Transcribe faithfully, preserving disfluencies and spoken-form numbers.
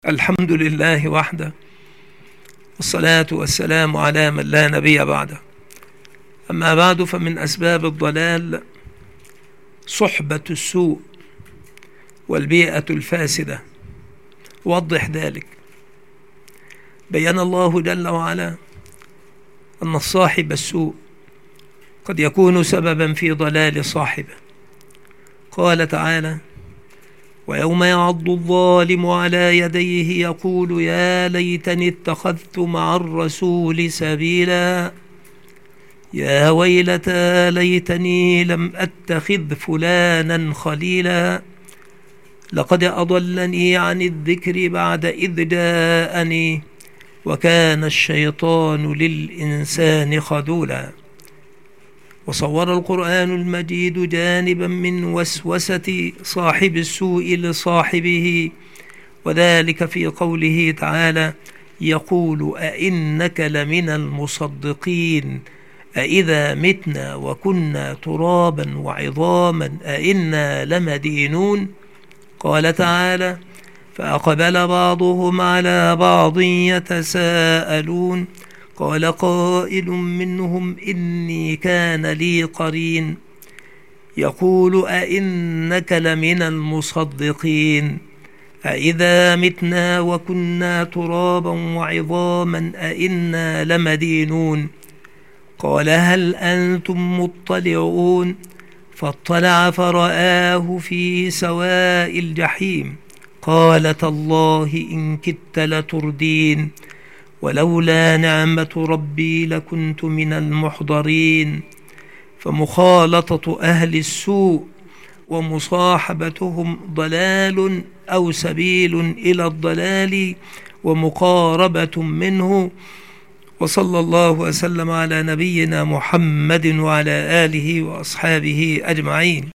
الحمد لله وحده، والصلاة والسلام على من لا نبي بعده. أما بعد، فمن أسباب الضلال صحبة السوء والبيئة الفاسدة. وضح ذلك. بيّن الله جل وعلا أن الصاحب السوء قد يكون سببا في ضلال صاحبه. قال تعالى: ويوم يعض الظالم على يديه يقول يا ليتني اتخذت مع الرسول سبيلا، يا ويلتى ليتني لم أتخذ فلانا خليلا، لقد أضلني عن الذكر بعد إذ جاءني، وكان الشيطان للإنسان خذولا. وصور القرآن المجيد جانبا من وسوسة صاحب السوء لصاحبه، وذلك في قوله تعالى: يقول أئنك لمن المصدقين أئذا متنا وكنا ترابا وعظاما أئنا لمدينون. قال تعالى: فأقبل بعضهم على بعض يتساءلون، قال قائل منهم إني كان لي قرين يقول أئنك لمن المصدقين أئذا متنا وكنا ترابا وعظاما أئنا لمدينون. قال هل أنتم مطلعون؟ فاطلع فرآه في سواء الجحيم، قال تالله إن كدت لتردين، ولولا نعمة ربي لكنت من المحضرين. فمخالطة أهل السوء ومصاحبتهم ضلال أو سبيل إلى الضلال ومقاربة منه. وصلى الله وسلم على نبينا محمد وعلى آله وأصحابه أجمعين.